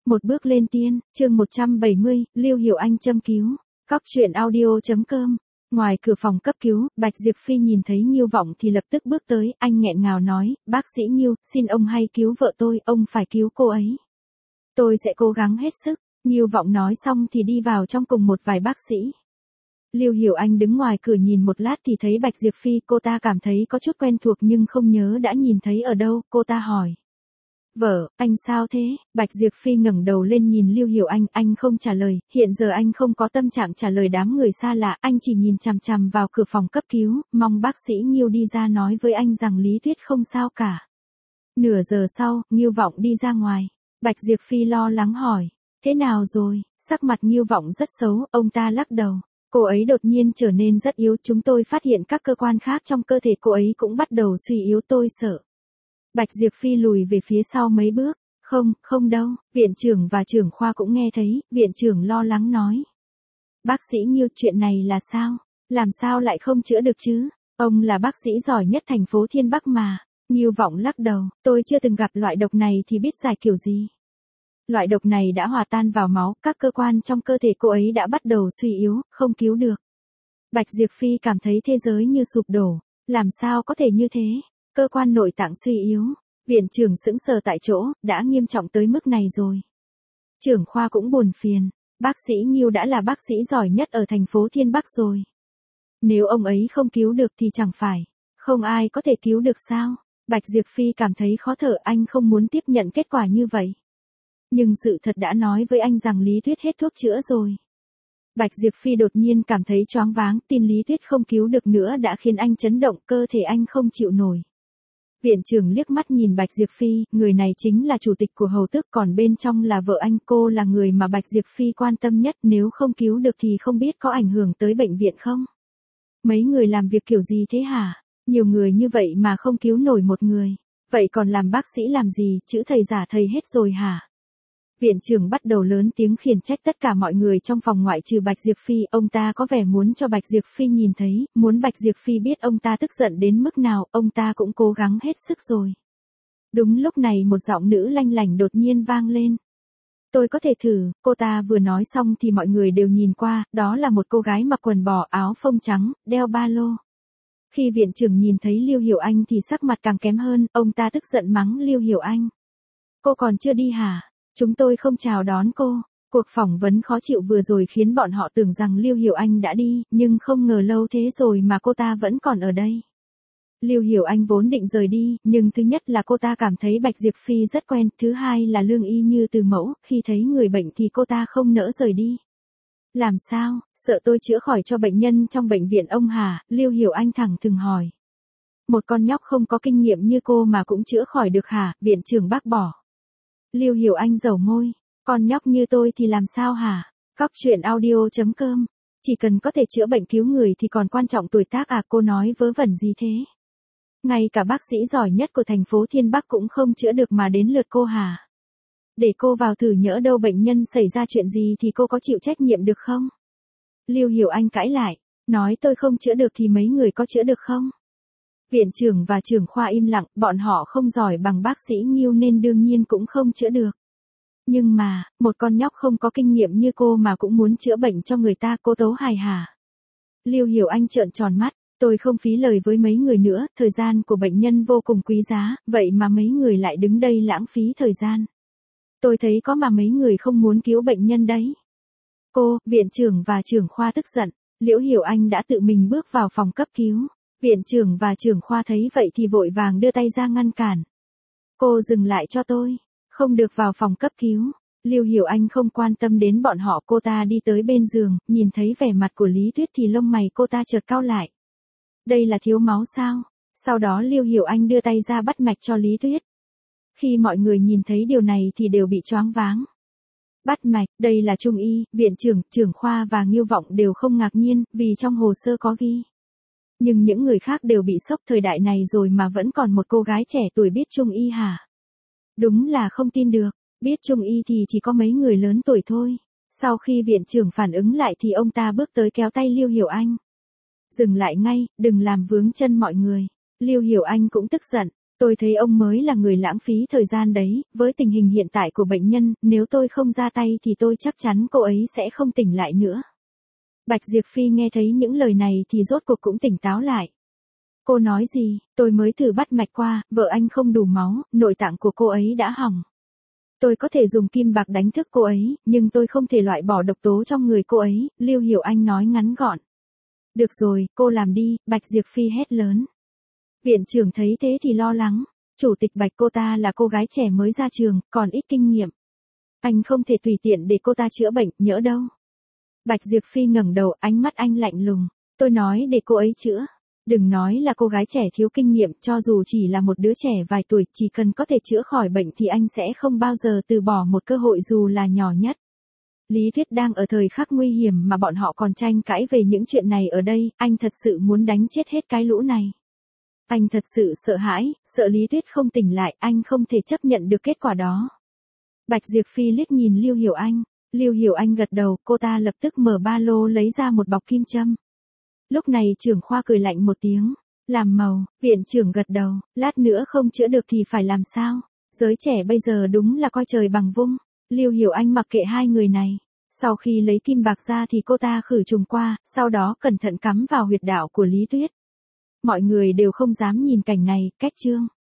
Một bước lên tiên, chương 170, Lưu Hiểu Anh châm cứu. Cóc truyện audio.com. Ngoài cửa phòng cấp cứu, Bạch Diệp Phi nhìn thấy Ngưu Vọng thì lập tức bước tới, anh nghẹn ngào nói, bác sĩ Ngưu, xin ông hay cứu vợ tôi, ông phải cứu cô ấy. Tôi sẽ cố gắng hết sức. Ngưu Vọng nói xong thì đi vào trong cùng một vài bác sĩ. Lưu Hiểu Anh đứng ngoài cửa nhìn một lát thì thấy Bạch Diệp Phi, cô ta cảm thấy có chút quen thuộc nhưng không nhớ đã nhìn thấy ở đâu, cô ta hỏi. Vợ, anh sao thế? Bạch Diệp Phi ngẩng đầu lên nhìn Lưu Hiểu Anh không trả lời, hiện giờ anh không có tâm trạng trả lời đám người xa lạ, anh chỉ nhìn chằm chằm vào cửa phòng cấp cứu, mong bác sĩ Ngưu đi ra nói với anh rằng Lý Tuyết không sao cả. Nửa giờ sau, Ngưu Vọng đi ra ngoài. Bạch Diệp Phi lo lắng hỏi, thế nào rồi? Sắc mặt Ngưu Vọng rất xấu, ông ta lắc đầu. Cô ấy đột nhiên trở nên rất yếu, chúng tôi phát hiện các cơ quan khác trong cơ thể cô ấy cũng bắt đầu suy yếu, tôi sợ. Bạch Diệp Phi lùi về phía sau mấy bước, không đâu, viện trưởng và trưởng khoa cũng nghe thấy, viện trưởng lo lắng nói. Bác sĩ Ngưu, chuyện này là sao? Làm sao lại không chữa được chứ? Ông là bác sĩ giỏi nhất thành phố Thiên Bắc mà. Ngưu Vọng lắc đầu, tôi chưa từng gặp loại độc này thì biết giải kiểu gì. Loại độc này đã hòa tan vào máu, các cơ quan trong cơ thể cô ấy đã bắt đầu suy yếu, không cứu được. Bạch Diệp Phi cảm thấy thế giới như sụp đổ, làm sao có thể như thế? Cơ quan nội tạng suy yếu, viện trưởng sững sờ tại chỗ, đã nghiêm trọng tới mức này rồi. Trưởng khoa cũng buồn phiền, bác sĩ Ngưu đã là bác sĩ giỏi nhất ở thành phố Thiên Bắc rồi. Nếu ông ấy không cứu được thì chẳng phải, không ai có thể cứu được sao? Bạch Diệp Phi cảm thấy khó thở, anh không muốn tiếp nhận kết quả như vậy. Nhưng sự thật đã nói với anh rằng Lý Tuyết hết thuốc chữa rồi. Bạch Diệp Phi đột nhiên cảm thấy choáng váng, tin Lý Tuyết không cứu được nữa đã khiến anh chấn động, cơ thể anh không chịu nổi. Viện trưởng liếc mắt nhìn Bạch Diệp Phi, người này chính là chủ tịch của Hầu Tước, còn bên trong là vợ anh, cô là người mà Bạch Diệp Phi quan tâm nhất, nếu không cứu được thì không biết có ảnh hưởng tới bệnh viện không? Mấy người làm việc kiểu gì thế hả? Nhiều người như vậy mà không cứu nổi một người. Vậy còn làm bác sĩ làm gì, chữ thầy giả thầy hết rồi hả? Viện trưởng bắt đầu lớn tiếng khiển trách tất cả mọi người trong phòng ngoại trừ Bạch Diệp Phi, ông ta có vẻ muốn cho Bạch Diệp Phi nhìn thấy, muốn Bạch Diệp Phi biết ông ta tức giận đến mức nào, ông ta cũng cố gắng hết sức rồi. Đúng lúc này một giọng nữ lanh lảnh đột nhiên vang lên. Tôi có thể thử, cô ta vừa nói xong thì mọi người đều nhìn qua, đó là một cô gái mặc quần bò áo phông trắng, đeo ba lô. Khi viện trưởng nhìn thấy Lưu Hiểu Anh thì sắc mặt càng kém hơn, ông ta tức giận mắng Lưu Hiểu Anh. Cô còn chưa đi hả? Chúng tôi không chào đón cô. Cuộc phỏng vấn khó chịu vừa rồi khiến bọn họ tưởng rằng Lưu Hiểu Anh đã đi, nhưng không ngờ lâu thế rồi mà cô ta vẫn còn ở đây. Lưu Hiểu Anh vốn định rời đi, nhưng thứ nhất là cô ta cảm thấy Bạch Diệp Phi rất quen, thứ hai là lương y như từ mẫu, khi thấy người bệnh thì cô ta không nỡ rời đi. Làm sao, sợ tôi chữa khỏi cho bệnh nhân trong bệnh viện ông hả? Lưu Hiểu Anh thẳng thừng hỏi. Một con nhóc không có kinh nghiệm như cô mà cũng chữa khỏi được hả? Viện trưởng bác bỏ. Lưu Hiểu Anh dầu môi, con nhóc như tôi thì làm sao hả? Cóc truyện audio.com. Chỉ cần có thể chữa bệnh cứu người thì còn quan trọng tuổi tác à, cô nói vớ vẩn gì thế? Ngay cả bác sĩ giỏi nhất của thành phố Thiên Bắc cũng không chữa được mà đến lượt cô hả? Để cô vào thử, nhỡ đâu bệnh nhân xảy ra chuyện gì thì cô có chịu trách nhiệm được không? Lưu Hiểu Anh cãi lại, nói tôi không chữa được thì mấy người có chữa được không? Viện trưởng và trưởng khoa im lặng, bọn họ không giỏi bằng bác sĩ Ngưu nên đương nhiên cũng không chữa được. Nhưng mà, một con nhóc không có kinh nghiệm như cô mà cũng muốn chữa bệnh cho người ta, cô tấu hài hả? Lưu Hiểu Anh trợn tròn mắt, tôi không phí lời với mấy người nữa, thời gian của bệnh nhân vô cùng quý giá, vậy mà mấy người lại đứng đây lãng phí thời gian. Tôi thấy có mà mấy người không muốn cứu bệnh nhân đấy. Cô, viện trưởng và trưởng khoa tức giận, Liễu Hiểu Anh đã tự mình bước vào phòng cấp cứu. Viện trưởng và trưởng khoa thấy vậy thì vội vàng đưa tay ra ngăn cản. Cô dừng lại cho tôi, không được vào phòng cấp cứu. Lưu Hiểu Anh không quan tâm đến bọn họ, cô ta đi tới bên giường, nhìn thấy vẻ mặt của Lý Tuyết thì lông mày cô ta chợt cau lại. Đây là thiếu máu sao? Sau đó Lưu Hiểu Anh đưa tay ra bắt mạch cho Lý Tuyết. Khi mọi người nhìn thấy điều này thì đều bị choáng váng. Bắt mạch, đây là trung y, viện trưởng, trưởng khoa và Ngưu Vọng đều không ngạc nhiên, vì trong hồ sơ có ghi. Nhưng những người khác đều bị sốc, thời đại này rồi mà vẫn còn một cô gái trẻ tuổi biết trung y hả? Đúng là không tin được, biết trung y thì chỉ có mấy người lớn tuổi thôi. Sau khi viện trưởng phản ứng lại thì ông ta bước tới kéo tay Lưu Hiểu Anh. Dừng lại ngay, đừng làm vướng chân mọi người. Lưu Hiểu Anh cũng tức giận, Tôi thấy ông mới là người lãng phí thời gian đấy, với tình hình hiện tại của bệnh nhân, nếu tôi không ra tay thì tôi chắc chắn cô ấy sẽ không tỉnh lại nữa. Bạch Diệp Phi nghe thấy những lời này thì rốt cuộc cũng tỉnh táo lại. Cô nói gì, tôi mới thử bắt mạch qua, vợ anh không đủ máu, nội tạng của cô ấy đã hỏng. Tôi có thể dùng kim bạc đánh thức cô ấy, nhưng tôi không thể loại bỏ độc tố trong người cô ấy, Lưu Hiểu Anh nói ngắn gọn. Được rồi, cô làm đi, Bạch Diệp Phi hét lớn. Viện trưởng thấy thế thì lo lắng. Chủ tịch Bạch cô ta là cô gái trẻ mới ra trường, còn ít kinh nghiệm. Anh không thể tùy tiện để cô ta chữa bệnh, nhỡ đâu. Bạch Diệp Phi ngẩng đầu, ánh mắt anh lạnh lùng. Tôi nói để cô ấy chữa. Đừng nói là cô gái trẻ thiếu kinh nghiệm, cho dù chỉ là một đứa trẻ vài tuổi, chỉ cần có thể chữa khỏi bệnh thì anh sẽ không bao giờ từ bỏ một cơ hội dù là nhỏ nhất. Lý Tuyết đang ở thời khắc nguy hiểm mà bọn họ còn tranh cãi về những chuyện này ở đây, anh thật sự muốn đánh chết hết cái lũ này. Anh thật sự sợ hãi, sợ Lý Tuyết không tỉnh lại, anh không thể chấp nhận được kết quả đó. Bạch Diệp Phi liếc nhìn Lưu Hiểu Anh. Lưu Hiểu Anh gật đầu, cô ta lập tức mở ba lô lấy ra một bọc kim châm. Lúc này trưởng khoa cười lạnh một tiếng. Làm màu, viện trưởng gật đầu, lát nữa không chữa được thì phải làm sao? Giới trẻ bây giờ đúng là coi trời bằng vung. Lưu Hiểu Anh mặc kệ hai người này. Sau khi lấy kim bạc ra thì cô ta khử trùng qua, sau đó cẩn thận cắm vào huyệt đạo của Lý Tuyết. Mọi người đều không dám nhìn cảnh này, cách chương.